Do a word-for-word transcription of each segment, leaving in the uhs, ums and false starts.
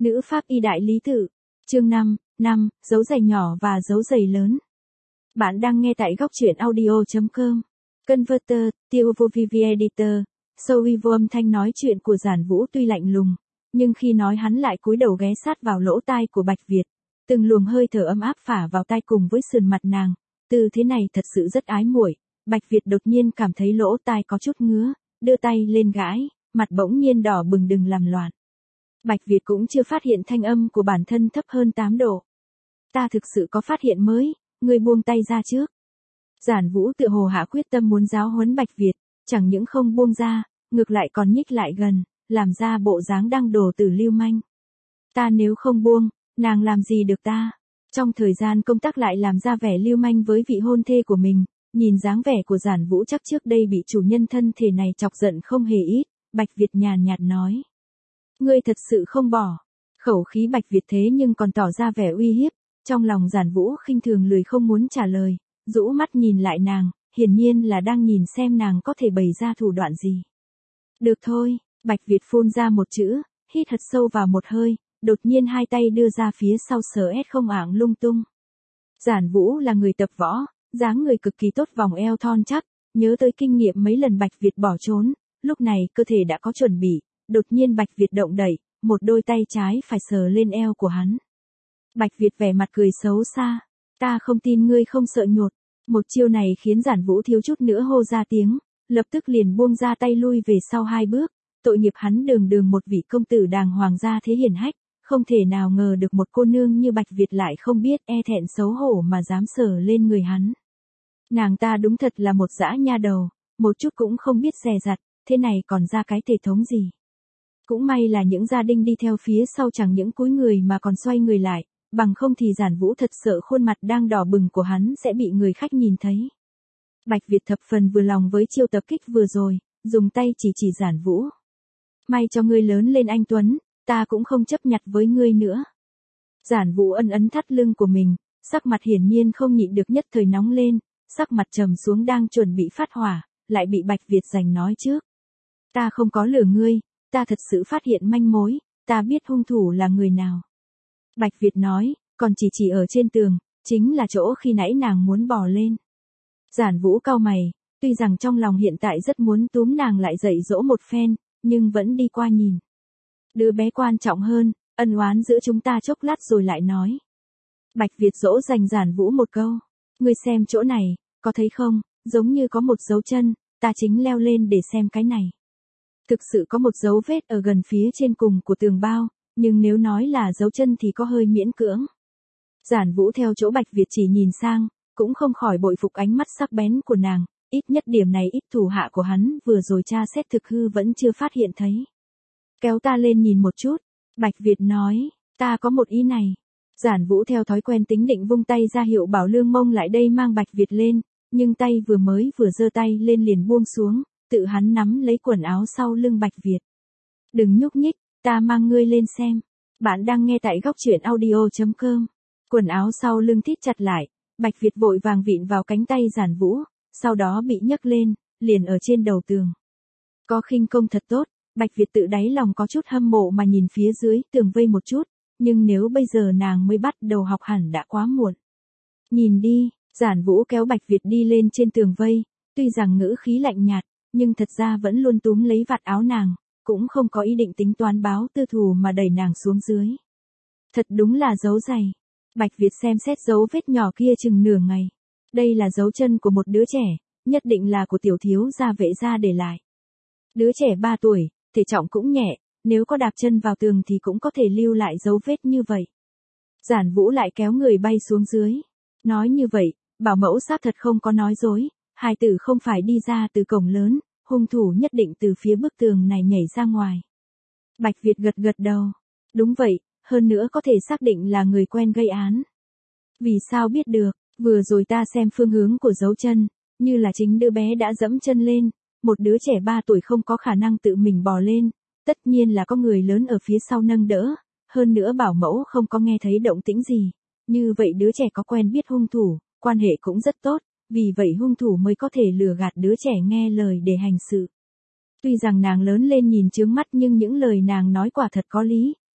Nữ pháp y đại lý tự. Chương năm, năm, dấu giày nhỏ và dấu giày lớn. Bạn đang nghe tại góc truyện audio chấm com. Converter, Tiêu vô vi vi Editor. Sâu y vô âm thanh nói chuyện của Giản Vũ tuy lạnh lùng, nhưng khi nói hắn lại cúi đầu ghé sát vào lỗ tai của Bạch Việt. Từng luồng hơi thở ấm áp phả vào tai cùng với sườn mặt nàng. Từ thế này thật sự rất ái muội. Bạch Việt đột nhiên cảm thấy lỗ tai có chút ngứa, đưa tay lên gãi, mặt bỗng nhiên đỏ bừng đừng làm loạn. Bạch Việt cũng chưa phát hiện thanh âm của bản thân thấp hơn tám độ. Ta thực sự có phát hiện mới, ngươi buông tay ra trước. Giản Vũ tựa hồ hạ quyết tâm muốn giáo huấn Bạch Việt, chẳng những không buông ra, ngược lại còn nhích lại gần, làm ra bộ dáng đang đổ tử lưu manh. Ta nếu không buông, nàng làm gì được ta? Trong thời gian công tác lại làm ra vẻ lưu manh với vị hôn thê của mình, nhìn dáng vẻ của Giản Vũ chắc trước đây bị chủ nhân thân thể này chọc giận không hề ít, Bạch Việt nhàn nhạt nói. Ngươi thật sự không bỏ. Khẩu khí Bạch Việt thế nhưng còn tỏ ra vẻ uy hiếp, trong lòng Giản Vũ khinh thường lười không muốn trả lời, rũ mắt nhìn lại nàng, hiển nhiên là đang nhìn xem nàng có thể bày ra thủ đoạn gì. Được thôi, Bạch Việt phun ra một chữ, hít thật sâu vào một hơi, đột nhiên hai tay đưa ra phía sau sờ ét không ảng lung tung. Giản Vũ là người tập võ, dáng người cực kỳ tốt, vòng eo thon chắc, nhớ tới kinh nghiệm mấy lần Bạch Việt bỏ trốn, lúc này cơ thể đã có chuẩn bị, đột nhiên Bạch Việt động đẩy, một đôi tay trái phải sờ lên eo của hắn. Bạch Việt vẻ mặt cười xấu xa, ta không tin ngươi không sợ nhột. Một chiêu này khiến Giản Vũ thiếu chút nữa hô ra tiếng, lập tức liền buông ra tay lui về sau hai bước, tội nghiệp hắn đường đường một vị công tử đàng hoàng gia thế hiển hách, không thể nào ngờ được một cô nương như Bạch Việt lại không biết e thẹn xấu hổ mà dám sờ lên người hắn. Nàng ta đúng thật là một dã nha đầu, một chút cũng không biết dè dặt, thế này còn ra cái thể thống gì. Cũng may là những gia đình đi theo phía sau chẳng những cúi người mà còn xoay người lại, bằng không thì Giản Vũ thật sợ khuôn mặt đang đỏ bừng của hắn sẽ bị người khách nhìn thấy. Bạch Việt thập phần vừa lòng với chiêu tập kích vừa rồi, dùng tay chỉ chỉ Giản Vũ. May cho ngươi lớn lên anh Tuấn, ta cũng không chấp nhặt với ngươi nữa. Giản Vũ ân ấn thắt lưng của mình, sắc mặt hiển nhiên không nhịn được nhất thời nóng lên, sắc mặt trầm xuống đang chuẩn bị phát hỏa, lại bị Bạch Việt giành nói trước. Ta không có lừa ngươi, ta thật sự phát hiện manh mối, ta biết hung thủ là người nào. Bạch Việt nói, còn chỉ chỉ ở trên tường, chính là chỗ khi nãy nàng muốn bò lên. Giản Vũ cau mày, tuy rằng trong lòng hiện tại rất muốn túm nàng lại dạy dỗ một phen, nhưng vẫn đi qua nhìn. Đứa bé quan trọng hơn, ân oán giữa chúng ta chốc lát rồi lại nói. Bạch Việt dỗ dành Giản Vũ một câu, ngươi xem chỗ này, có thấy không, giống như có một dấu chân, ta chính leo lên để xem cái này. Thực sự có một dấu vết ở gần phía trên cùng của tường bao, nhưng nếu nói là dấu chân thì có hơi miễn cưỡng. Giản Vũ theo chỗ Bạch Việt chỉ nhìn sang, cũng không khỏi bội phục ánh mắt sắc bén của nàng, ít nhất điểm này ít thủ hạ của hắn vừa rồi tra xét thực hư vẫn chưa phát hiện thấy. Kéo ta lên nhìn một chút, Bạch Việt nói, ta có một ý này. Giản Vũ theo thói quen tính định vung tay ra hiệu bảo Lương Mông lại đây mang Bạch Việt lên, nhưng tay vừa mới vừa giơ tay lên liền buông xuống, tự hắn nắm lấy quần áo sau lưng Bạch Việt. Đừng nhúc nhích, ta mang ngươi lên xem. Bạn đang nghe tại góc truyện audio chấm com. Quần áo sau lưng thít chặt lại, Bạch Việt vội vàng vịn vào cánh tay Giản Vũ, sau đó bị nhấc lên, liền ở trên đầu tường. Có khinh công thật tốt, Bạch Việt tự đáy lòng có chút hâm mộ mà nhìn phía dưới tường vây một chút, nhưng nếu bây giờ nàng mới bắt đầu học hẳn đã quá muộn. Nhìn đi, Giản Vũ kéo Bạch Việt đi lên trên tường vây, tuy rằng ngữ khí lạnh nhạt, nhưng thật ra vẫn luôn túm lấy vạt áo nàng, cũng không có ý định tính toán báo tư thù mà đẩy nàng xuống dưới. Thật đúng là dấu giày. Bạch Việt xem xét dấu vết nhỏ kia chừng nửa ngày. Đây là dấu chân của một đứa trẻ, nhất định là của tiểu thiếu gia Vệ gia để lại. Đứa trẻ ba tuổi, thể trọng cũng nhẹ, nếu có đạp chân vào tường thì cũng có thể lưu lại dấu vết như vậy. Giản Vũ lại kéo người bay xuống dưới. Nói như vậy, bảo mẫu xác thật không có nói dối, hài tử không phải đi ra từ cổng lớn, hung thủ nhất định từ phía bức tường này nhảy ra ngoài. Bạch Việt gật gật đầu. Đúng vậy, hơn nữa có thể xác định là người quen gây án. Vì sao biết được, vừa rồi ta xem phương hướng của dấu chân, như là chính đứa bé đã dẫm chân lên, một đứa trẻ ba tuổi không có khả năng tự mình bò lên, tất nhiên là có người lớn ở phía sau nâng đỡ, hơn nữa bảo mẫu không có nghe thấy động tĩnh gì, như vậy đứa trẻ có quen biết hung thủ, quan hệ cũng rất tốt, vì vậy hung thủ mới có thể lừa gạt đứa trẻ nghe lời để hành sự. Tuy rằng nàng lớn lên nhìn chướng mắt nhưng những lời nàng nói quả thật có lý,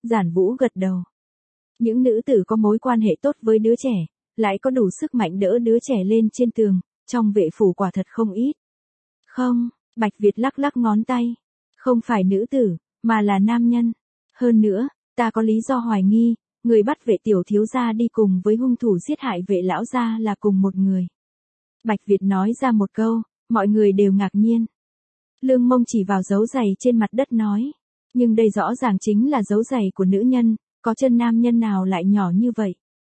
Giản Vũ gật đầu. Những nữ tử có mối quan hệ tốt với đứa trẻ, lại có đủ sức mạnh đỡ đứa trẻ lên trên tường, trong vệ phủ quả thật không ít. Không, Bạch Việt lắc lắc ngón tay. Không phải nữ tử, mà là nam nhân. Hơn nữa, ta có lý do hoài nghi, người bắt vệ tiểu thiếu gia đi cùng với hung thủ giết hại vệ lão gia là cùng một người. Bạch Việt nói ra một câu, mọi người đều ngạc nhiên. Lương Mông chỉ vào dấu giày trên mặt đất nói. Nhưng đây rõ ràng chính là dấu giày của nữ nhân, có chân nam nhân nào lại nhỏ như vậy?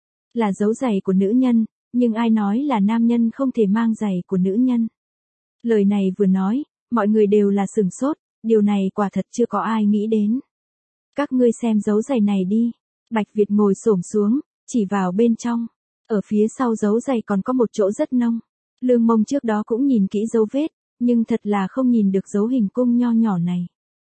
Là dấu giày của nữ nhân, nhưng ai nói là nam nhân không thể mang giày của nữ nhân? Lời này vừa nói, mọi người đều là sửng sốt, điều này quả thật chưa có ai nghĩ đến. Các ngươi xem dấu giày này đi. Bạch Việt ngồi xổm xuống, chỉ vào bên trong. Ở phía sau dấu giày còn có một chỗ rất nông. Lương Mông trước đó cũng nhìn kỹ dấu vết, nhưng thật là không nhìn được dấu hình cung nho nhỏ này.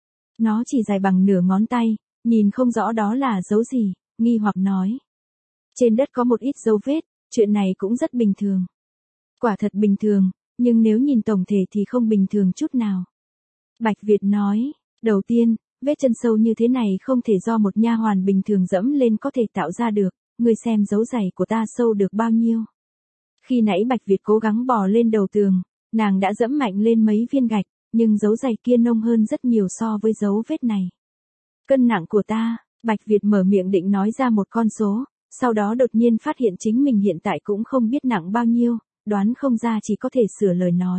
Nó chỉ dài bằng nửa ngón tay, nhìn không rõ đó là dấu gì, nghi hoặc nói. Trên đất có một ít dấu vết, chuyện này cũng rất bình thường. Quả thật bình thường, nhưng nếu nhìn tổng thể thì không bình thường chút nào. Bạch Việt nói, đầu tiên, vết chân sâu như thế này không thể do một nha hoàn bình thường dẫm lên có thể tạo ra được, ngươi xem dấu giày của ta sâu được bao nhiêu. Khi nãy Bạch Việt cố gắng bò lên đầu tường, nàng đã dẫm mạnh lên mấy viên gạch, nhưng dấu giày kia nông hơn rất nhiều so với dấu vết này. Cân nặng của ta, Bạch Việt mở miệng định nói ra một con số, sau đó đột nhiên phát hiện chính mình hiện tại cũng không biết nặng bao nhiêu, đoán không ra chỉ có thể sửa lời nói.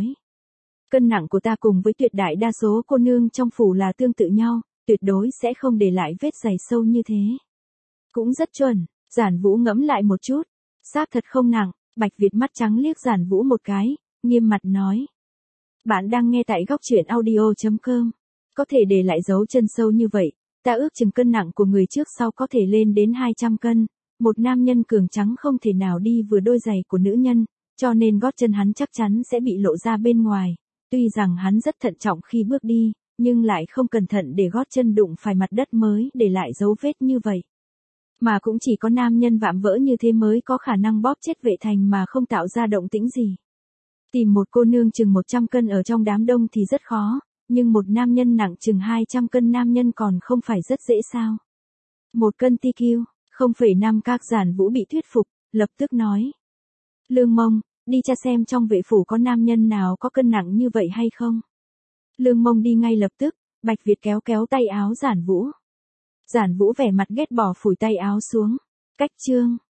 Cân nặng của ta cùng với tuyệt đại đa số cô nương trong phủ là tương tự nhau, tuyệt đối sẽ không để lại vết giày sâu như thế. Cũng rất chuẩn, Giản Vũ ngẫm lại một chút, xác thật không nặng, Bạch Việt mắt trắng liếc Giản Vũ một cái, nghiêm mặt nói. Bạn đang nghe tại góc truyện audio chấm com, có thể để lại dấu chân sâu như vậy, ta ước chừng cân nặng của người trước sau có thể lên đến hai trăm cân, một nam nhân cường trắng không thể nào đi vừa đôi giày của nữ nhân, cho nên gót chân hắn chắc chắn sẽ bị lộ ra bên ngoài. Tuy rằng hắn rất thận trọng khi bước đi, nhưng lại không cẩn thận để gót chân đụng phải mặt đất mới để lại dấu vết như vậy. Mà cũng chỉ có nam nhân vạm vỡ như thế mới có khả năng bóp chết vệ thành mà không tạo ra động tĩnh gì. Tìm một cô nương chừng một trăm cân ở trong đám đông thì rất khó, nhưng một nam nhân nặng chừng hai trăm cân nam nhân còn không phải rất dễ sao. Một cân tê kiu, không phẩy năm các Giản Vũ bị thuyết phục, lập tức nói. Lương Mông, đi tra xem trong vệ phủ có nam nhân nào có cân nặng như vậy hay không. Lương Mông đi ngay lập tức, Bạch Việt kéo kéo tay áo Giản Vũ. Giản Vũ vẻ mặt ghét bỏ phủi tay áo xuống. Cách chương.